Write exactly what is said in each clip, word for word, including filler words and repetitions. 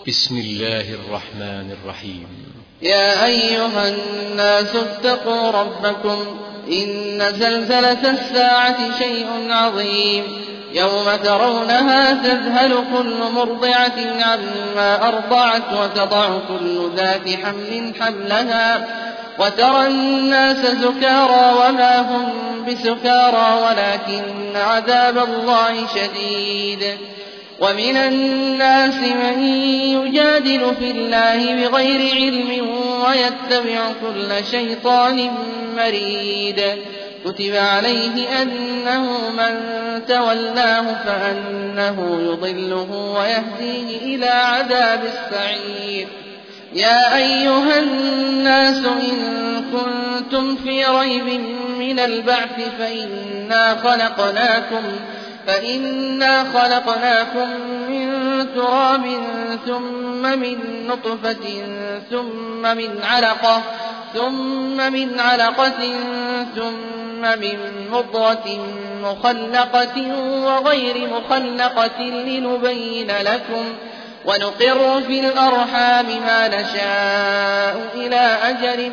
بسم الله الرحمن الرحيم. يا أيها الناس اتقوا ربكم إن زلزلة الساعة شيء عظيم يوم ترونها تذهل كل مرضعة عما أرضعت وتضع كل ذات حمل حملها وترى الناس سكارى وما هم بسكارى ولكن عذاب الله شديد. ومن الناس من يجادل في الله بغير علم ويتبع كل شيطان مريد. كتب عليه أنه من تولاه فأنه يضله ويهديه إلى عذاب السعير. يا أيها الناس إن كنتم في ريب من البعث فإنا خلقناكم فإنا خلقناكم من تراب ثم من نطفة ثم من علقة ثم من علقة ثم من مضغة مخلقة وغير مخلقة لنبين لكم ونقر في الأرحام ما نشاء إلى أجل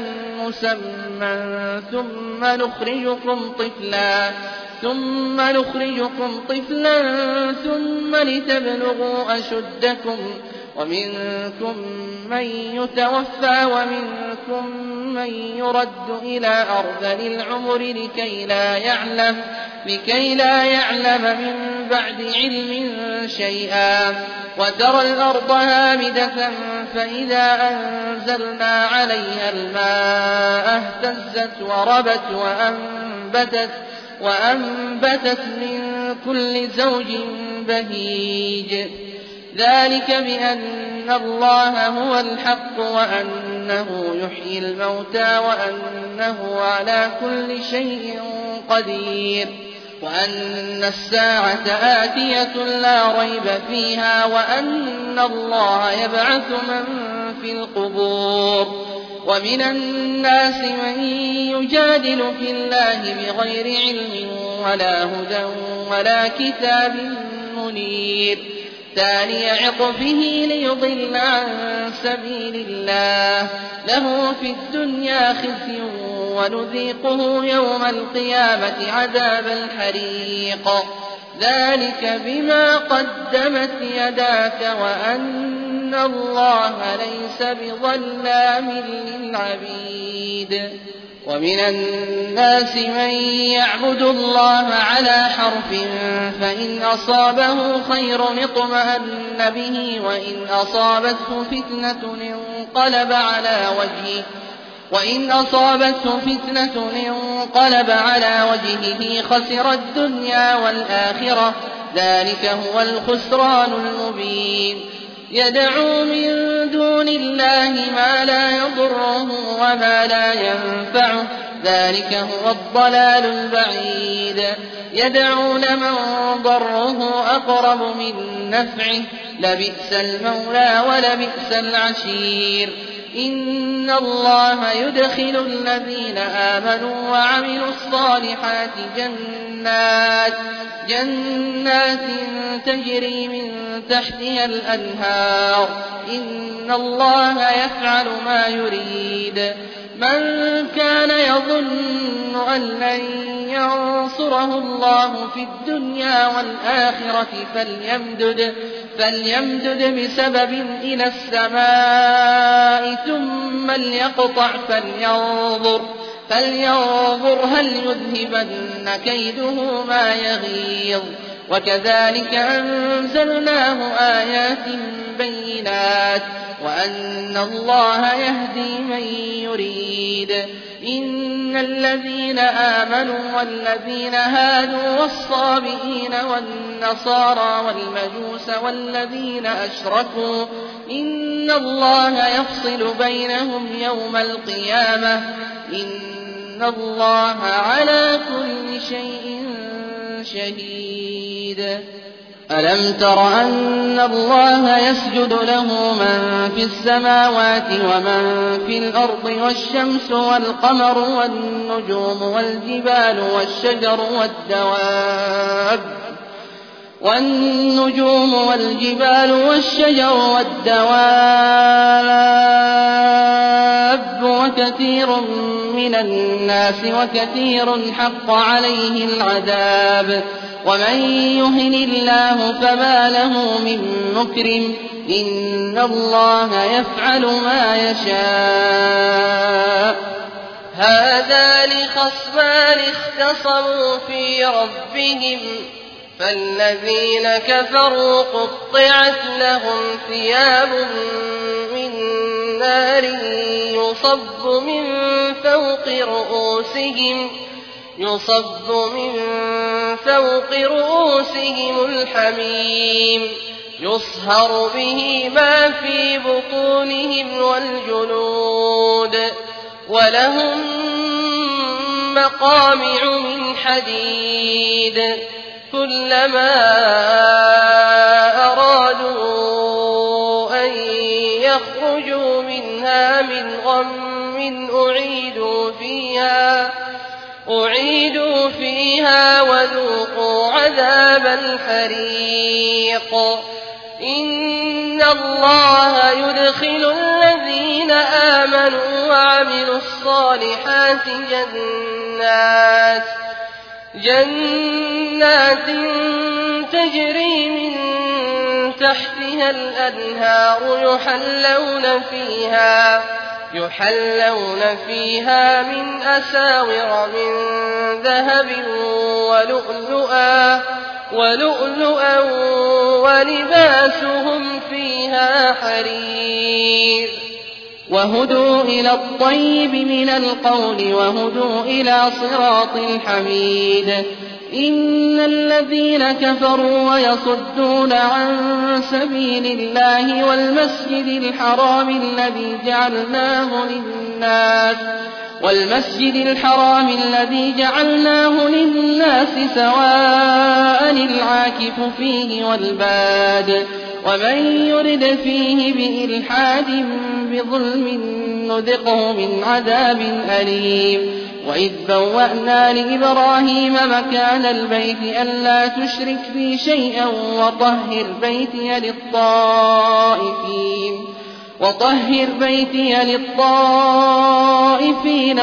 مسمى ثم نخرجكم طفلا ثم نخرجكم طفلا ثم لتبلغوا أشدكم ومنكم من يتوفى ومنكم من يرد إلى أرذل العمر لكي لا يعلم لكي لا يعلم من بعد علم شيئا. وترى الأرض هامدة فإذا أنزلنا عليها الماء اهتزت وربت وأنبتت وأنبتت من كل زوج بهيج. ذلك بأن الله هو الحق وأنه يحيي الموتى وأنه على كل شيء قدير وأن الساعة آتية لا ريب فيها وأن الله يبعث من في القبور. ومن الناس من يجادل في الله بغير علم ولا هدى ولا كتاب منير ثاني عطفه ليضل عن سبيل الله له في الدنيا خزي ونذيقه يوم القيامة عذاب الحريق. ذلك بما قدمت يداك وأن الله ليس بظلام للعبيد. ومن الناس من يعبد الله على حرف فإن أصابه خير اطمأن به وإن أصابته فتنة انقلب على وجهه وإن أصابته فتنة انقلب على وجهه خسر الدنيا والآخرة ذلك هو الخسران المبين. يدعو من دون الله ما لا يضره وما لا ينفعه ذلك هو الضلال البعيد. يدعو لمن ضره أقرب من نفعه لبئس المولى ولبئس العشير. إن الله يدخل الذين آمنوا وعملوا الصالحات جنات جنات تجري من تحتها الأنهار إن الله يفعل ما يريد. من كان يظن أن لن ينصره الله في الدنيا والآخرة فليمدد, فليمدد بسبب إلى السماء ثم ليقطع فلينظر, فلينظر هل يذهبن كيده ما يغيظ. وكذلك أنزلناه آيات بينات وأن الله يهدي من يريد. إن الذين آمنوا والذين هادوا والصابئين والنصارى والمجوس والذين أشركوا إن الله يفصل بينهم يوم القيامة إن الله على كل شيء شهيد. ألم تر أن الله يسجد له من في السماوات ومن في الأرض والشمس والقمر والنجوم والجبال والشجر والدواب والنجوم والجبال والشجر والدواب وكثير من الناس وكثير حق عليه العذاب ومن يهن الله فما له من مكرم إن الله يفعل ما يشاء. هذان خصمان اختصموا في ربهم فالذين كفروا قطعت لهم ثياب من نار يصب من فوق رؤوسهم يصب من فوق رؤوسهم الحميم يصهر به ما في بطونهم والجلود ولهم مقامع من حديد كلما أرادوا أن يخرجوا منها من غم أعيدوا فيها أعيدوا فيها وذوقوا عذاب الحريق. إن الله يدخل الذين آمنوا وعملوا الصالحات جنات جنات تجري من تحتها الأنهار يحلون فيها يحلون فيها من أساور من ذهب ولؤلؤا ولؤلؤا ولباسهم فيها حرير. وهدوا إلى الطيب من القول وهدوا إلى صراط الحميد. إن الذين كفروا ويصدون عن سبيل الله والمسجد الحرام الذي جعلناه للناس والمسجد الحرام الذي جعلناه للناس سواء العاكف فيه والباد ومن يرد فيه بإلحاد بظلم نذقه من عذاب أليم. وإذ بوأنا لإبراهيم مكان البيت ألا تشرك بي شيئا وطهر بيتي للطائفين وطهر بيتي للطائفين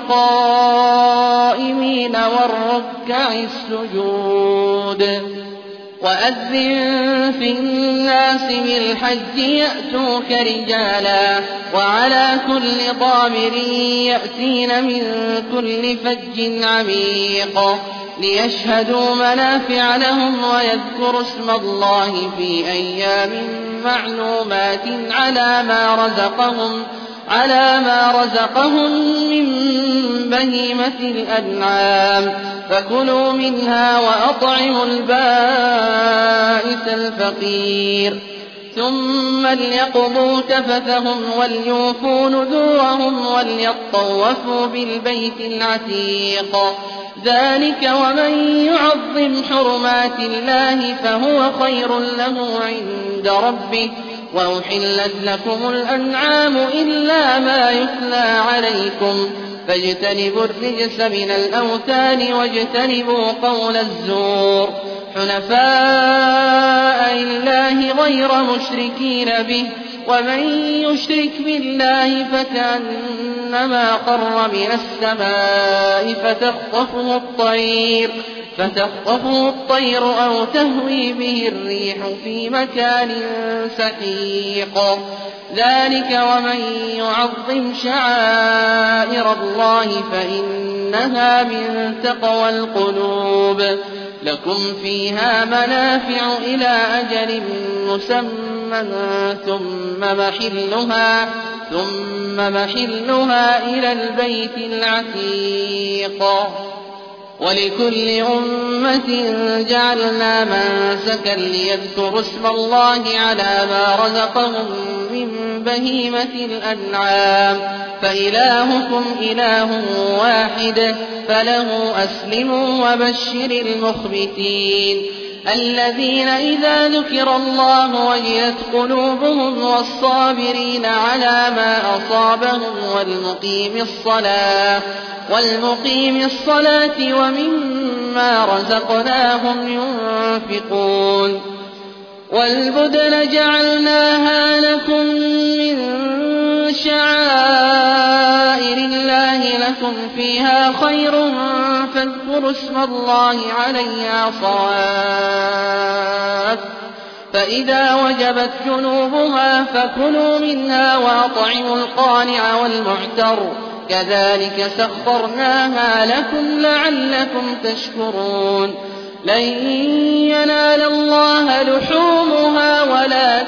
والقائمين والركع السجود. وأذن في الناس بالحج يأتوك رجالا وعلى كل ضامر يأتين من كل فج عميق ليشهدوا منافع لهم ويذكروا اسم الله في أيام معلومات على ما رزقهم على ما رزقهم من بهيمة الأنعام فكلوا منها وأطعموا البائس الفقير ثم ليقضوا تفثهم وليوفوا نذورهم وليطوفوا بالبيت العتيق. ذلك ومن يعظم حرمات الله فهو خير له عند ربه. وأحلت لكم الأنعام إلا ما يتلى عليكم فاجتنبوا الرجس من الأوثان واجتنبوا قول الزور حنفاء لله غير مشركين به ومن يشرك بالله فكأنما خر من السماء فتخطفه الطير فتخطفه الطير أو تهوي به الريح في مكان سحيق. ذلك ومن يعظم شعائر الله فإنها من تقوى القلوب. لكم فيها منافع إلى أجل مسمى ثم محلها ثم محلها إلى البيت العتيق. ولكل أمة جعلنا منسكا ليذكروا اسم الله على ما رزقهم من بهيمة الأنعام فإلهكم إله واحد فله أسلموا وبشر المخبتين الذين إذا ذكر الله وجلت قلوبهم والصابرين على ما أصابهم والمقيم الصلاة والمقيم الصلاة ومما مما رزقناهم ينفقون والبدن جعلناها لكم من شعائر الله لكم فيها خير فاذكروا اسم الله عليها صواف فإذا وجبت جنوبها فكلوا منها وأطعموا القانع والمعتر كذلك سخرناها لكم لعلكم تشكرون لن ينال الله لحومها ولا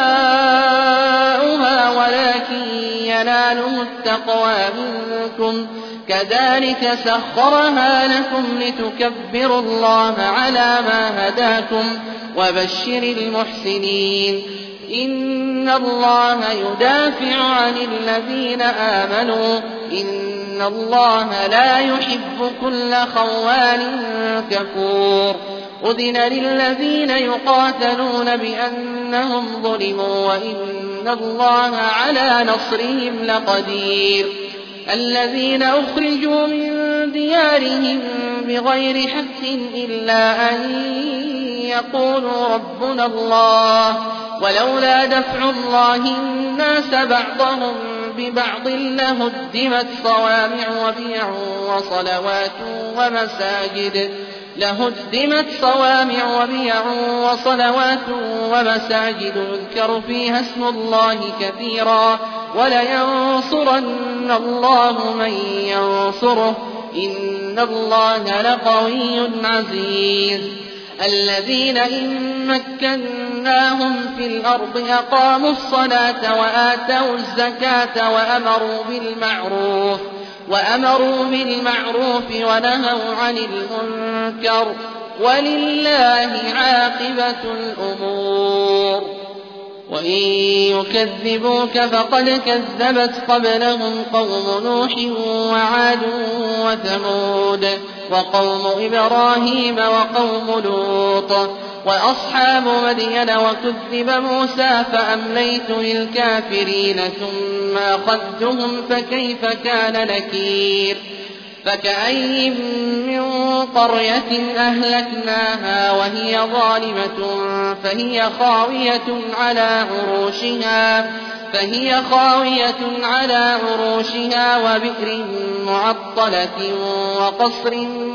دماؤها ولكن يناله التقوى منكم كذلك سخرها لكم لتكبروا الله على ما هداكم وبشر المحسنين إن الله يدافع عن الذين آمنوا إن الله لا يحب كل خوان كفور أذن للذين يقاتلون بأنهم ظلموا وإن الله على نصرهم لقدير الذين أخرجوا من ديارهم بغير حق إلا أن يقولوا ربنا الله ولولا دفع الله الناس بعضهم ببعض لهدمت صوامع وبيع وصلوات ومساجد لهدمت صوامع وبيع وصلوات ومساجد يذكر فيها اسم الله كثيرا ولينصرن الله من ينصره إن الله لقوي عزيز الذين إن مكناهم في الأرض أقاموا الصلاة وآتوا الزكاة وأمروا بالمعروف وأمروا بالمعروف ونهوا عن المنكر ولله عاقبة الأمور وإن يكذبوك فقد كذبت قبلهم قوم نوح وعاد وثمود وقوم إبراهيم وقوم لوط وأصحاب مدين وكذب موسى فأمليت للكافرين ثم أخذتهم فكيف كان نكير فكأين من قرية أهلكناها وهي ظالمة فهي خاوية على عروشها فهي خاوية على عروشها وبئر معطلة وقصر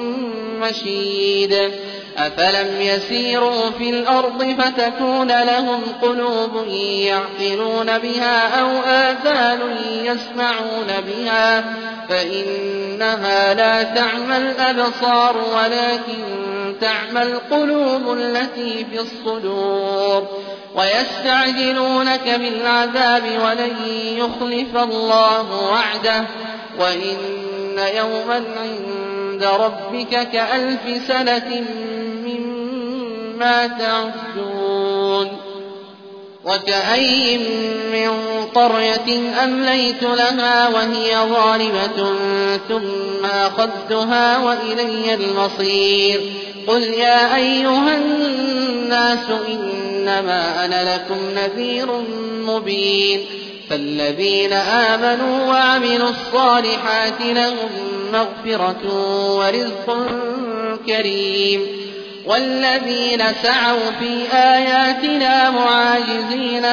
مشيد أفلم يسيروا في الأرض فتكون لهم قلوب يعقلون بها أو آذان يسمعون بها فإنها لا تعمى الأبصار ولكن تعمى القلوب التي في الصدور ويستعجلونك بالعذاب ولن يخلف الله وعده وإن يوما عند ربك كألف سنة مما تعدون وكأين من قرية أمليت لها وهي ظالمة ثم أخذتها وإلي المصير قل يا أيها الناس إنما أنا لكم نذير مبين فالذين آمنوا وعملوا الصالحات لهم مغفرة ورزق كريم والذين سعوا في آياتنا معاجزين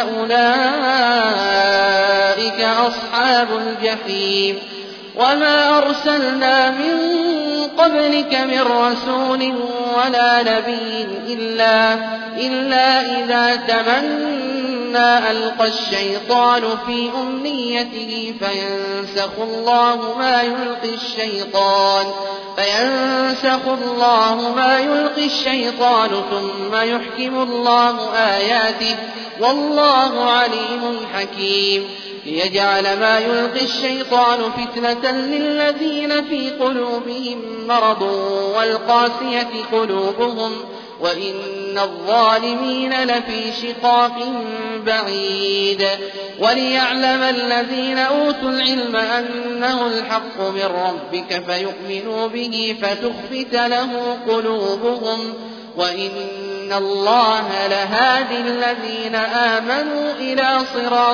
أولئك أصحاب الجحيم وما أرسلنا من قبلك من رسول ولا نبي إلا, إلا إذا تمنى ألقى الشيطان في أمنيته فينسخ الله ما يلقي الشيطان فينسخ الله ما يلقي الشيطان ثم يحكم الله آياته والله عليم حكيم ليجعل ما يلقي الشيطان فتنة للذين في قلوبهم مرض والقاسية قلوبهم وإن الظالمين لفي شقاق بعيد وليعلم الذين أوتوا العلم أنه الحق من ربك فيؤمنوا به فتخبت له قلوبهم وإن الله لهادي الذين آمنوا إلى صراط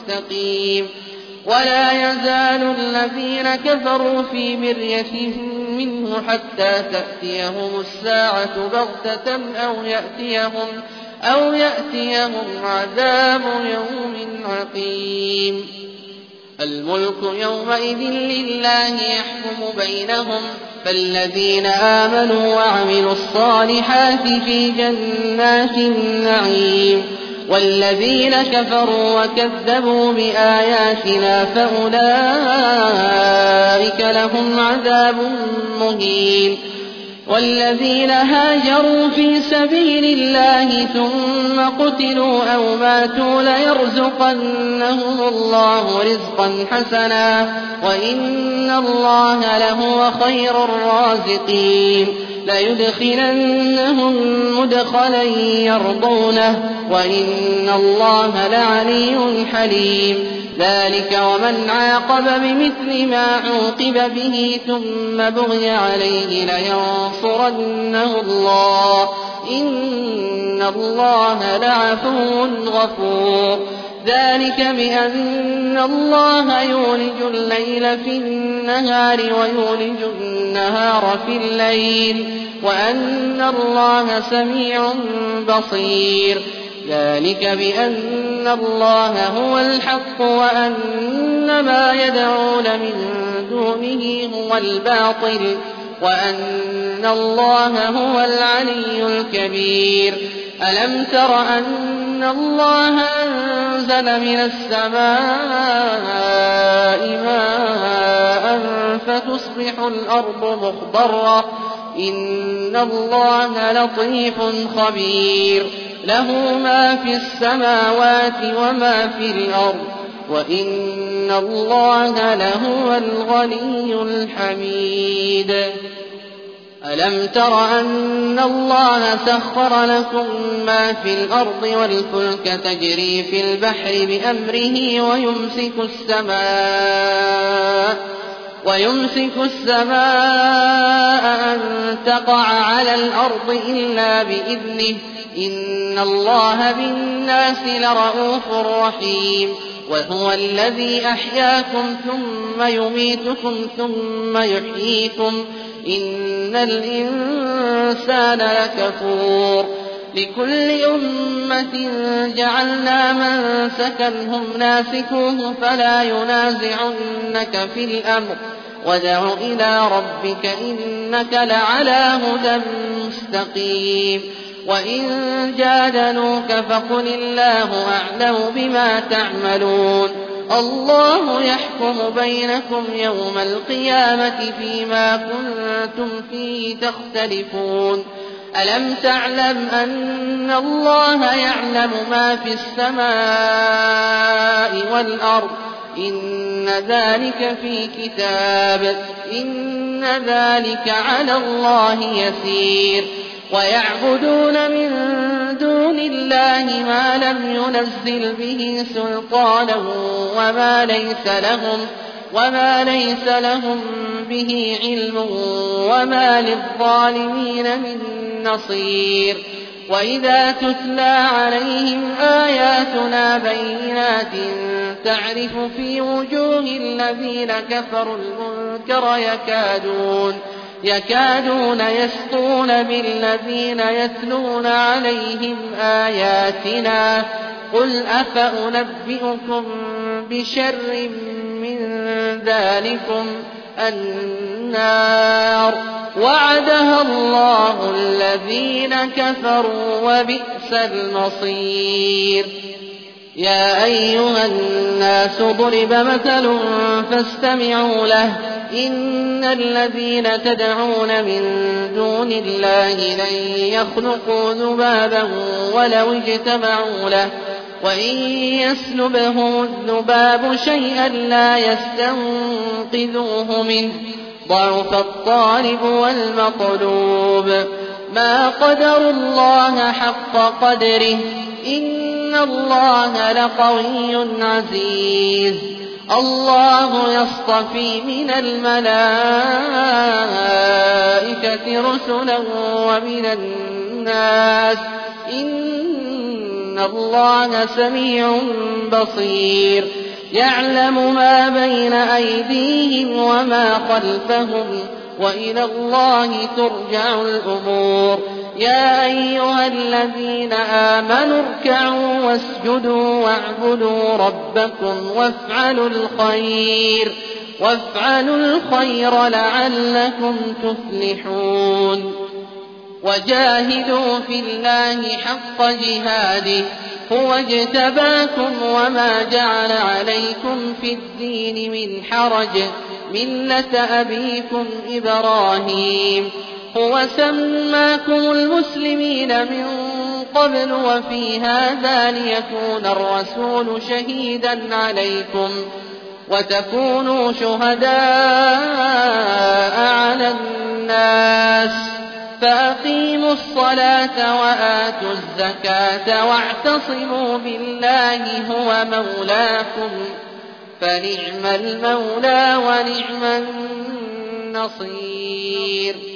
مستقيم ولا يزال الذين كفروا في مرية منه حتى تأتيهم الساعة بغتة أو يأتيهم, أو يأتيهم عذاب يوم عقيم. الملك يومئذ لله يحكم بينهم، فالذين آمنوا وعملوا الصالحات في جنات النعيم، والذين كفروا وكذبوا بآياتنا فأولئك لهم عذاب مهين. والذين هاجروا في سبيل الله ثم قتلوا أو ماتوا ليرزقنهم الله رزقا حسنا وإن الله لهو خير الرازقين. ليدخلنهم مدخلا يرضونه وإن الله لعلي حليم. ذلك ومن عاقب بمثل ما عوقب به ثم بغي عليه لينصرنه الله إن الله لعفو غفور. ذلك بأن الله يولج الليل في النهار ويولج النهار في الليل وأن الله سميع بصير. ذلك بأن الله هو الحق وأن ما يدعون من دونه هو الباطل وأن الله هو العلي الكبير. ألم تر أن الله أنزل من السماء ماء فتصبح الأرض مخضرة إن الله لطيف خبير. له ما في السماوات وما في الأرض وإن الله لهو الغني الحميد. ألم تر أن الله سخر لكم ما في الأرض والفلك تجري في البحر بأمره ويمسك السماء ويمسك السماء أن تقع على الأرض إلا بإذنه إن الله بالناس لرءوف رحيم. وهو الذي أحياكم ثم يميتكم ثم يحييكم إن الإنسان لكفور. لكل أمة جعلنا منسكا هم ناسكوه فلا ينازعنك في الأمر وادع إلى ربك إنك لعلى هدى مستقيم. وإن جادلوك فقل الله أعلم بما تعملون الله يحكم بينكم يوم القيامة فيما كنتم فيه تختلفون. ألم تعلم أن الله يعلم ما في السماء والأرض إن ذلك في كتاب إن ذلك على الله يسير. ويعبدون من دون الله ما لم ينزل به سلطانا وما ليس لهم وما ليس لهم به علم وما للظالمين من نصير. وإذا تتلى عليهم آياتنا بينات تعرف في وجوه الذين كفروا المنكر يكادون يكادون يسطون بالذين يتلون عليهم آياتنا قل أفأنبئكم بشر من ذلكم النار وعدها الله الذين كفروا وبئس المصير. يا أيها الناس ضرب مثل فاستمعوا له إن الذين تدعون من دون الله لن يخلقوا ذبابا ولو اجتمعوا له وإن يسلبهم الذباب شيئا لا يستنقذوه منه ضعف الطالب والمطلوب. ما قدروا الله حق قدره إن الله لقوي عزيز. الله يصطفي من الملائكة رسلا ومن الناس إن الله سميع بصير. يعلم ما بين أيديهم وما خلفهم وإلى الله ترجع الأمور. يا أيها الذين آمنوا اركعوا واسجدوا واعبدوا ربكم وافعلوا الخير وافعلوا الخير لعلكم تفلحون. وجاهدوا في الله حق جهاده هو اجتباكم وما جعل عليكم في الدين من حرج ملة أبيكم إبراهيم هو سماكم المسلمين من قبل وفي هذا ليكون الرسول شهيدا عليكم وتكونوا شهداء على الناس فأقيموا الصلاة وآتوا الزكاة واعتصموا بالله هو مولاكم فنعم المولى ونعم النصير.